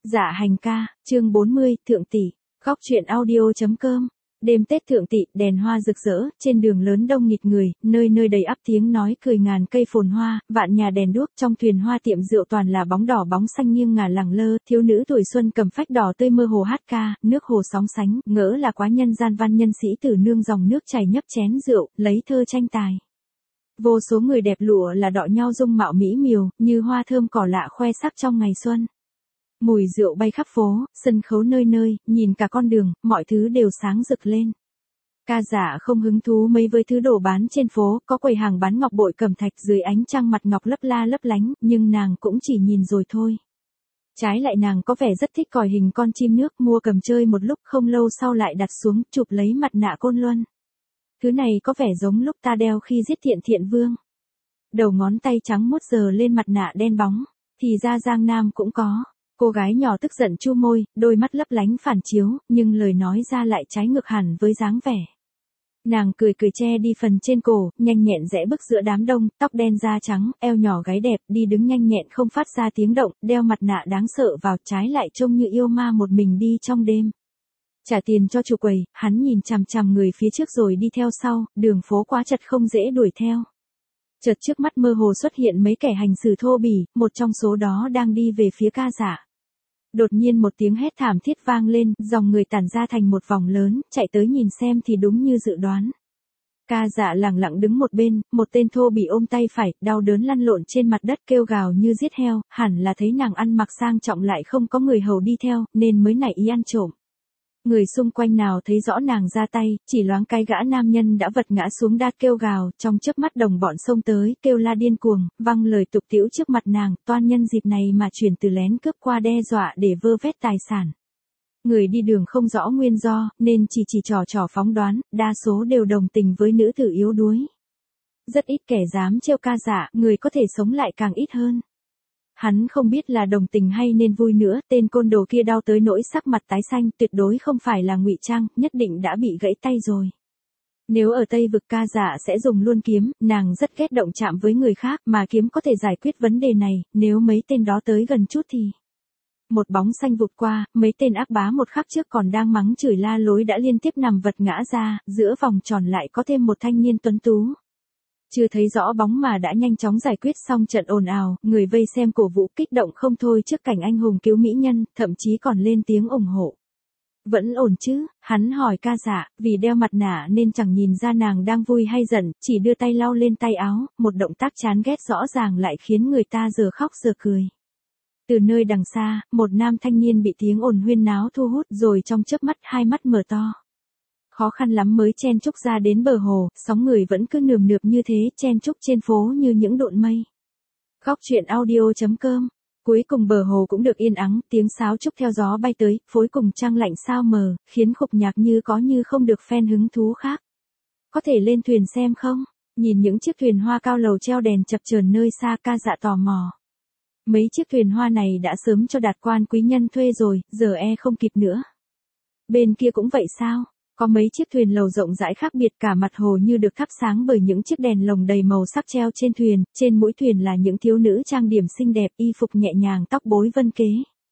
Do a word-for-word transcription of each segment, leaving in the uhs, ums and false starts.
Dạ hành ca, chương bốn mươi, Thượng tỷ, góc truyện audio.com. Đêm Tết Thượng tỷ, đèn hoa rực rỡ, trên đường lớn đông nghịt người, nơi nơi đầy ắp tiếng nói cười ngàn cây phồn hoa, vạn nhà đèn đuốc, trong thuyền hoa tiệm rượu toàn là bóng đỏ bóng xanh nghiêng ngả lẳng lơ, thiếu nữ tuổi xuân cầm phách đỏ tươi mơ hồ hát ca, nước hồ sóng sánh, ngỡ là quá nhân gian văn nhân sĩ tử nương dòng nước chảy nhấp chén rượu, lấy thơ tranh tài. Vô số người đẹp lụa là đọ nhau dung mạo mỹ miều, như hoa thơm cỏ lạ khoe sắc trong ngày xuân. Mùi rượu bay khắp phố, sân khấu nơi nơi, nhìn cả con đường, mọi thứ đều sáng rực lên. Ca dạ không hứng thú mấy với thứ đồ bán trên phố, có quầy hàng bán ngọc bội cẩm thạch dưới ánh trăng mặt ngọc lấp la lấp lánh, nhưng nàng cũng chỉ nhìn rồi thôi. Trái lại nàng có vẻ rất thích còi hình con chim nước, mua cầm chơi một lúc, không lâu sau lại đặt xuống, chụp lấy mặt nạ Côn Luân. Thứ này có vẻ giống lúc ta đeo khi giết Thiện Thiện Vương. Đầu ngón tay trắng muốt giờ lên mặt nạ đen bóng, thì ra Giang Nam cũng có. Cô gái nhỏ tức giận chu môi, đôi mắt lấp lánh phản chiếu, nhưng lời nói ra lại trái ngược hẳn với dáng vẻ. Nàng cười cười che đi phần trên cổ, nhanh nhẹn rẽ bước giữa đám đông, tóc đen da trắng, eo nhỏ gái đẹp, đi đứng nhanh nhẹn không phát ra tiếng động, đeo mặt nạ đáng sợ vào, trái lại trông như yêu ma một mình đi trong đêm. Trả tiền cho chủ quầy, hắn nhìn chằm chằm người phía trước rồi đi theo sau, đường phố quá chật không dễ đuổi theo. Chợt trước mắt mơ hồ xuất hiện mấy kẻ hành xử thô bỉ, một trong số đó đang đi về phía ca dạ. Đột nhiên một tiếng hét thảm thiết vang lên, dòng người tản ra thành một vòng lớn, chạy tới nhìn xem thì đúng như dự đoán. Ca dạ lẳng lặng đứng một bên, một tên thô bỉ ôm tay phải, đau đớn lăn lộn trên mặt đất kêu gào như giết heo, hẳn là thấy nàng ăn mặc sang trọng lại không có người hầu đi theo, nên mới nảy ý ăn trộm. Người xung quanh nào thấy rõ nàng ra tay, chỉ loáng cái gã nam nhân đã vật ngã xuống đát kêu gào, trong chớp mắt đồng bọn xông tới, kêu la điên cuồng, văng lời tục tĩu trước mặt nàng, toan nhân dịp này mà chuyển từ lén cướp qua đe dọa để vơ vét tài sản. Người đi đường không rõ nguyên do, nên chỉ chỉ trò trò phóng đoán, đa số đều đồng tình với nữ tử yếu đuối. Rất ít kẻ dám trêu ca dạ, người có thể sống lại càng ít hơn. Hắn không biết là đồng tình hay nên vui nữa, tên côn đồ kia đau tới nỗi sắc mặt tái xanh, tuyệt đối không phải là ngụy trang, nhất định đã bị gãy tay rồi. Nếu ở Tây vực ca dạ sẽ dùng luôn kiếm, nàng rất ghét động chạm với người khác, mà kiếm có thể giải quyết vấn đề này, nếu mấy tên đó tới gần chút thì... Một bóng xanh vụt qua, mấy tên ác bá một khắc trước còn đang mắng chửi la lối đã liên tiếp nằm vật ngã ra, giữa vòng tròn lại có thêm một thanh niên tuấn tú. Chưa thấy rõ bóng mà đã nhanh chóng giải quyết xong trận ồn ào, người vây xem cổ vũ kích động không thôi trước cảnh anh hùng cứu mỹ nhân, thậm chí còn lên tiếng ủng hộ. Vẫn ổn chứ, hắn hỏi ca dạ, vì đeo mặt nạ nên chẳng nhìn ra nàng đang vui hay giận, chỉ đưa tay lau lên tay áo, một động tác chán ghét rõ ràng lại khiến người ta giờ khóc giờ cười. Từ nơi đằng xa, một nam thanh niên bị tiếng ồn huyên náo thu hút rồi trong chớp mắt hai mắt mở to. Khó khăn lắm mới chen chúc ra đến bờ hồ, sóng người vẫn cứ nườm nượp như thế, chen chúc trên phố như những độn mây. Góc truyện audio.com. Cuối cùng bờ hồ cũng được yên ắng, tiếng sáo trúc theo gió bay tới, phối cùng trăng lạnh sao mờ, khiến khúc nhạc như có như không được phen hứng thú khác. Có thể lên thuyền xem không? Nhìn những chiếc thuyền hoa cao lầu treo đèn chập chờn nơi xa, ca dạ tò mò. Mấy chiếc thuyền hoa này đã sớm cho đạt quan quý nhân thuê rồi, giờ e không kịp nữa. Bên kia cũng vậy sao? Có mấy chiếc thuyền lầu rộng rãi khác biệt, cả mặt hồ như được thắp sáng bởi những chiếc đèn lồng đầy màu sắc treo trên thuyền, trên mũi thuyền là những thiếu nữ trang điểm xinh đẹp, y phục nhẹ nhàng, tóc bối vân kế.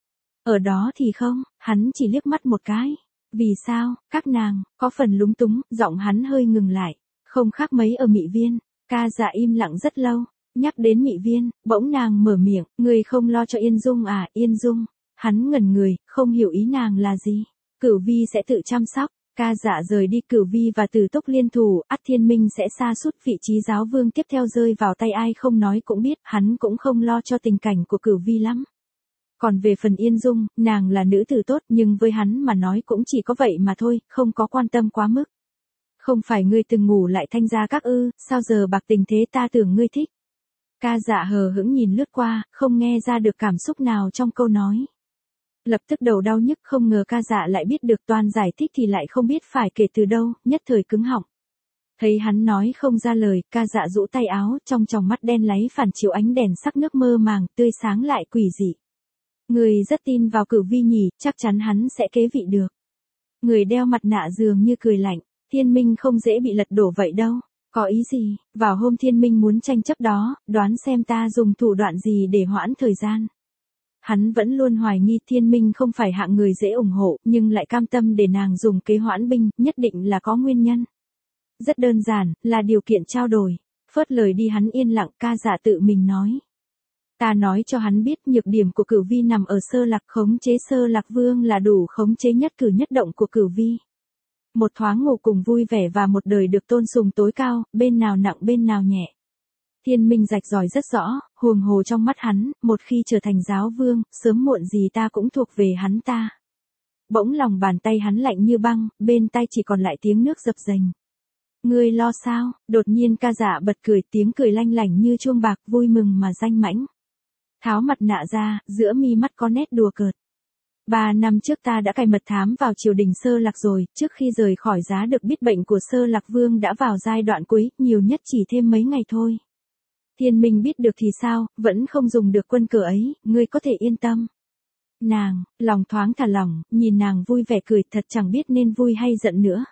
Ở đó thì không, hắn chỉ liếc mắt một cái. Vì sao, các nàng, có phần lúng túng, giọng hắn hơi ngừng lại, không khác mấy ở Mị Viên. Ca dạ im lặng rất lâu, nhắc đến Mị Viên, bỗng nàng mở miệng, người không lo cho Yên Dung à, Yên Dung. Hắn ngẩn người, không hiểu ý nàng là gì. Cửu Vi sẽ tự chăm sóc. Ca dạ rời đi, Cửu Vi và Tử Túc liên thủ, ắt Thiên Minh sẽ sa sút, vị trí giáo vương tiếp theo rơi vào tay ai không nói cũng biết, hắn cũng không lo cho tình cảnh của Cửu Vi lắm. Còn về phần Yên Dung, nàng là nữ tử tốt nhưng với hắn mà nói cũng chỉ có vậy mà thôi, không có quan tâm quá mức. Không phải ngươi từng ngủ lại thanh gia các ư, sao giờ bạc tình thế, ta tưởng ngươi thích. Ca dạ hờ hững nhìn lướt qua, không nghe ra được cảm xúc nào trong câu nói. Lập tức đầu đau nhức, không ngờ ca dạ lại biết được, toàn giải thích thì lại không biết phải kể từ đâu, nhất thời cứng họng. Thấy hắn nói không ra lời, ca dạ rũ tay áo, trong tròng mắt đen láy phản chiếu ánh đèn sắc nước mơ màng, tươi sáng lại quỷ dị. Người rất tin vào Cửu Vi nhỉ, chắc chắn hắn sẽ kế vị được. Người đeo mặt nạ dường như cười lạnh, Thiên Minh không dễ bị lật đổ vậy đâu. Có ý gì, vào hôm Thiên Minh muốn tranh chấp đó, đoán xem ta dùng thủ đoạn gì để hoãn thời gian. Hắn vẫn luôn hoài nghi Thiên Minh không phải hạng người dễ ủng hộ, nhưng lại cam tâm để nàng dùng kế hoãn binh, nhất định là có nguyên nhân. Rất đơn giản, là điều kiện trao đổi. Phớt lời đi hắn yên lặng, ca dạ tự mình nói. Ta nói cho hắn biết nhược điểm của Cửu Vi nằm ở Sơ Lạc, khống chế Sơ Lạc Vương là đủ khống chế nhất cử nhất động của Cửu Vi. Một thoáng ngủ cùng vui vẻ và một đời được tôn sùng tối cao, bên nào nặng bên nào nhẹ. Thiên Minh rạch ròi rất rõ, huồng hồ trong mắt hắn, một khi trở thành giáo vương, sớm muộn gì ta cũng thuộc về hắn ta. Bỗng lòng bàn tay hắn lạnh như băng, bên tai chỉ còn lại tiếng nước dập dềnh. Ngươi lo sao? Đột nhiên ca dạ bật cười, tiếng cười lanh lảnh như chuông bạc, vui mừng mà danh mãnh. Tháo mặt nạ ra, giữa mi mắt có nét đùa cợt. Ba năm trước ta đã cài mật thám vào triều đình Sơ Lạc rồi, trước khi rời khỏi giá được biết bệnh của Sơ Lạc Vương đã vào giai đoạn cuối, nhiều nhất chỉ thêm mấy ngày thôi. Thiên Minh biết được thì sao, vẫn không dùng được quân cờ ấy, ngươi có thể yên tâm. Nàng, lòng thoáng thả lỏng, nhìn nàng vui vẻ cười, thật chẳng biết nên vui hay giận nữa.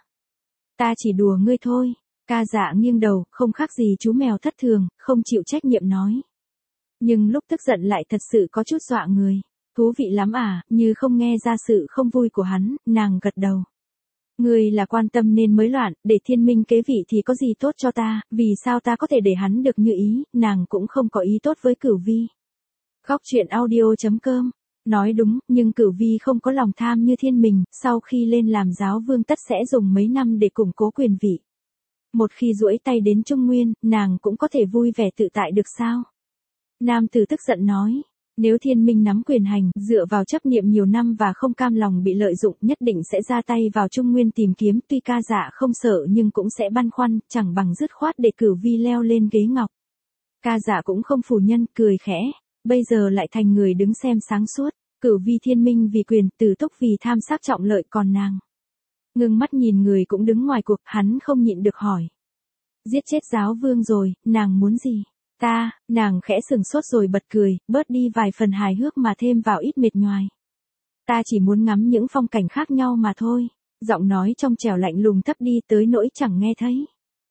Ta chỉ đùa ngươi thôi. Ca dạ nghiêng đầu, không khác gì chú mèo thất thường, không chịu trách nhiệm nói. Nhưng lúc tức giận lại thật sự có chút dọa người. Thú vị lắm à, như không nghe ra sự không vui của hắn, nàng gật đầu. Ngươi là quan tâm nên mới loạn, để Thiên Minh kế vị thì có gì tốt cho ta, vì sao ta có thể để hắn được như ý, nàng cũng không có ý tốt với Cửu Vi. Góc truyện audio chấm com. Nói đúng, nhưng Cửu Vi không có lòng tham như Thiên Minh, sau khi lên làm giáo vương tất sẽ dùng mấy năm để củng cố quyền vị. Một khi duỗi tay đến Trung Nguyên, nàng cũng có thể vui vẻ tự tại được sao? Nam tử tức giận nói, nếu Thiên Minh nắm quyền hành, dựa vào chấp niệm nhiều năm và không cam lòng bị lợi dụng, nhất định sẽ ra tay vào Trung Nguyên tìm kiếm, tuy ca dạ không sợ nhưng cũng sẽ băn khoăn, chẳng bằng dứt khoát để Cửu Vi leo lên ghế ngọc. Ca dạ cũng không phủ nhân, cười khẽ, bây giờ lại thành người đứng xem sáng suốt. Cửu Vi Thiên Minh vì quyền, Tử Túc vì tham sắc trọng lợi, còn nàng. Ngưng mắt nhìn người cũng đứng ngoài cuộc, hắn không nhịn được hỏi. Giết chết giáo vương rồi, nàng muốn gì? Ta, nàng khẽ sừng sốt rồi bật cười, bớt đi vài phần hài hước mà thêm vào ít mệt nhoài. Ta chỉ muốn ngắm những phong cảnh khác nhau mà thôi. Giọng nói trong trẻo lạnh lùng thấp đi tới nỗi chẳng nghe thấy.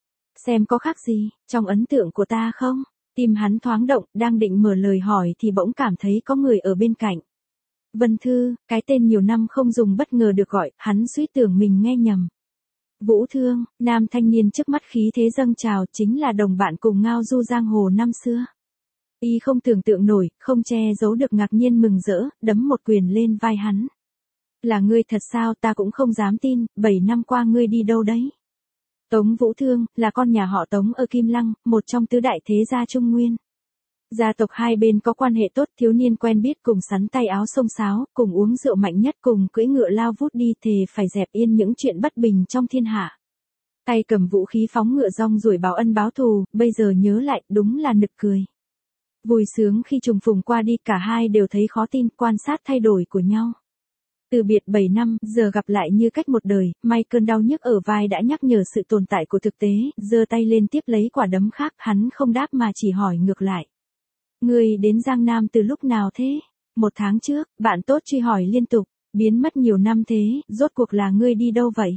Xem có khác gì, trong ấn tượng của ta không? Tim hắn thoáng động, đang định mở lời hỏi thì bỗng cảm thấy có người ở bên cạnh. Vân Thư, cái tên nhiều năm không dùng bất ngờ được gọi, hắn suýt tưởng mình nghe nhầm. Vũ Thương, nam thanh niên trước mắt khí thế dâng trào, chính là đồng bạn cùng ngao du giang hồ năm xưa. Y không tưởng tượng nổi, không che giấu được ngạc nhiên mừng rỡ, đấm một quyền lên vai hắn. Là ngươi thật sao, ta cũng không dám tin, bảy năm qua ngươi đi đâu đấy? Tống Vũ Thương, là con nhà họ Tống ở Kim Lăng, một trong tứ đại thế gia Trung Nguyên. Gia tộc hai bên có quan hệ tốt, thiếu niên quen biết cùng sắn tay áo xông xáo, cùng uống rượu mạnh nhất, cùng cưỡi ngựa lao vút đi, thề phải dẹp yên những chuyện bất bình trong thiên hạ. Tay cầm vũ khí phóng ngựa rong ruổi báo ân báo thù, bây giờ nhớ lại, đúng là nực cười. Vui sướng khi trùng phùng qua đi, cả hai đều thấy khó tin, quan sát thay đổi của nhau. Từ biệt bảy năm, giờ gặp lại như cách một đời, may cơn đau nhức ở vai đã nhắc nhở sự tồn tại của thực tế, giơ tay lên tiếp lấy quả đấm khác, hắn không đáp mà chỉ hỏi ngược lại. Ngươi đến Giang Nam từ lúc nào thế? Một tháng trước, bạn tốt truy hỏi liên tục, biến mất nhiều năm thế, rốt cuộc là ngươi đi đâu vậy?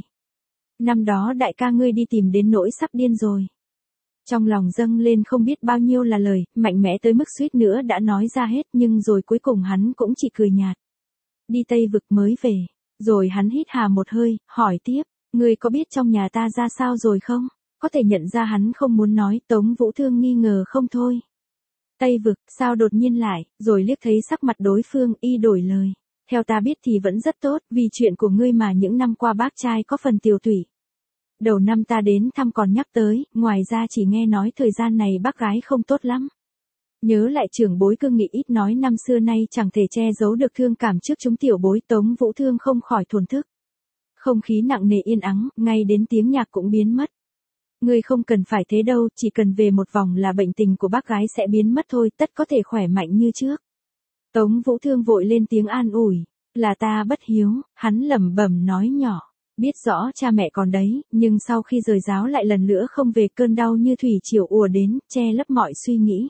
Năm đó đại ca ngươi đi tìm đến nỗi sắp điên rồi. Trong lòng dâng lên không biết bao nhiêu là lời, mạnh mẽ tới mức suýt nữa đã nói ra hết, nhưng rồi cuối cùng hắn cũng chỉ cười nhạt. Đi Tây Vực mới về, rồi hắn hít hà một hơi, hỏi tiếp, ngươi có biết trong nhà ta ra sao rồi không? Có thể nhận ra hắn không muốn nói, Tống Vũ Thương nghi ngờ không thôi. Tây Vực, sao đột nhiên lại, rồi liếc thấy sắc mặt đối phương, y đổi lời. Theo ta biết thì vẫn rất tốt, vì chuyện của ngươi mà những năm qua bác trai có phần tiều tụy. Đầu năm ta đến thăm còn nhắc tới, ngoài ra chỉ nghe nói thời gian này bác gái không tốt lắm. Nhớ lại trưởng bối cương nghị ít nói năm xưa nay chẳng thể che giấu được thương cảm trước chúng tiểu bối, Tống Vũ Thương không khỏi thổn thức. Không khí nặng nề yên ắng, ngay đến tiếng nhạc cũng biến mất. Ngươi không cần phải thế đâu, chỉ cần về một vòng là bệnh tình của bác gái sẽ biến mất thôi, tất có thể khỏe mạnh như trước. Tống Vũ Thương vội lên tiếng an ủi, là ta bất hiếu, hắn lẩm bẩm nói nhỏ, biết rõ cha mẹ còn đấy, nhưng sau khi rời giáo lại lần nữa không về, cơn đau như thủy triều ùa đến, che lấp mọi suy nghĩ.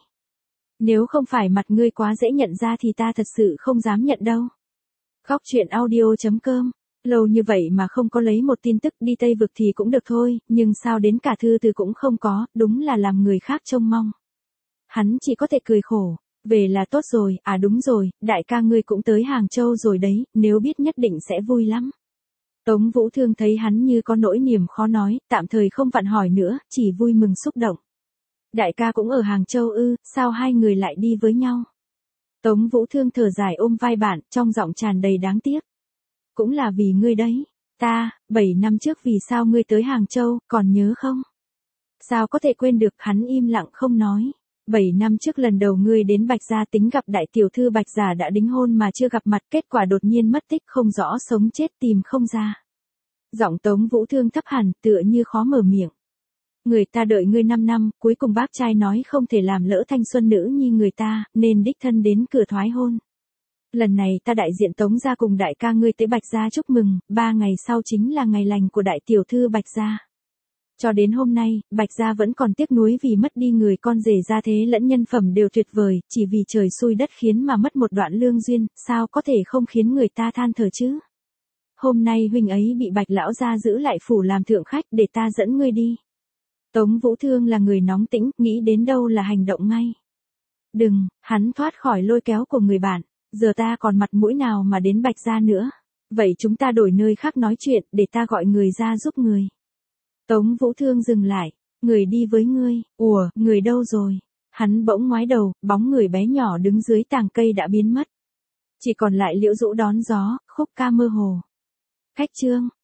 Nếu không phải mặt ngươi quá dễ nhận ra thì ta thật sự không dám nhận đâu. Góc truyện audio chấm com. Lâu như vậy mà không có lấy một tin tức, đi Tây Vực thì cũng được thôi, nhưng sao đến cả thư từ cũng không có, đúng là làm người khác trông mong. Hắn chỉ có thể cười khổ, Về là tốt rồi, à đúng rồi, đại ca ngươi cũng tới Hàng Châu rồi đấy, nếu biết nhất định sẽ vui lắm. Tống Vũ Thương thấy hắn như có nỗi niềm khó nói, tạm thời không vặn hỏi nữa, chỉ vui mừng xúc động. Đại ca cũng ở Hàng Châu ư, sao hai người lại đi với nhau? Tống Vũ Thương thở dài ôm vai bạn, trong giọng tràn đầy đáng tiếc. Cũng là vì ngươi đấy. Ta, bảy năm trước vì sao ngươi tới Hàng Châu, còn nhớ không? Sao có thể quên được, hắn im lặng không nói. Bảy năm trước lần đầu ngươi đến Bạch Gia tính gặp đại tiểu thư Bạch Gia đã đính hôn mà chưa gặp mặt, kết quả đột nhiên mất tích không rõ sống chết tìm không ra. Giọng Tống Vũ Thương thấp hẳn tựa như khó mở miệng. Người ta đợi ngươi năm năm, cuối cùng bác trai nói không thể làm lỡ thanh xuân nữ nhi người ta, nên đích thân đến cửa thoái hôn. Lần này ta đại diện Tống gia cùng đại ca ngươi tới Bạch Gia chúc mừng, ba ngày sau chính là ngày lành của đại tiểu thư Bạch Gia. Cho đến hôm nay, Bạch Gia vẫn còn tiếc nuối vì mất đi người con rể gia thế lẫn nhân phẩm đều tuyệt vời, chỉ vì trời xui đất khiến mà mất một đoạn lương duyên, sao có thể không khiến người ta than thở chứ? Hôm nay huynh ấy bị Bạch lão gia giữ lại phủ làm thượng khách, để ta dẫn ngươi đi. Tống Vũ Thương là người nóng tĩnh, nghĩ đến đâu là hành động ngay. Đừng, hắn thoát khỏi lôi kéo của người bạn, giờ ta còn mặt mũi nào mà đến Bạch Gia nữa. Vậy chúng ta đổi nơi khác nói chuyện, để ta gọi người ra giúp người. Tống Vũ Thương dừng lại, người đi với ngươi, ủa, người đâu rồi? Hắn bỗng ngoái đầu, bóng người bé nhỏ đứng dưới tàng cây đã biến mất. Chỉ còn lại Liễu Dũ đón gió, khúc ca mơ hồ. Khách Trương,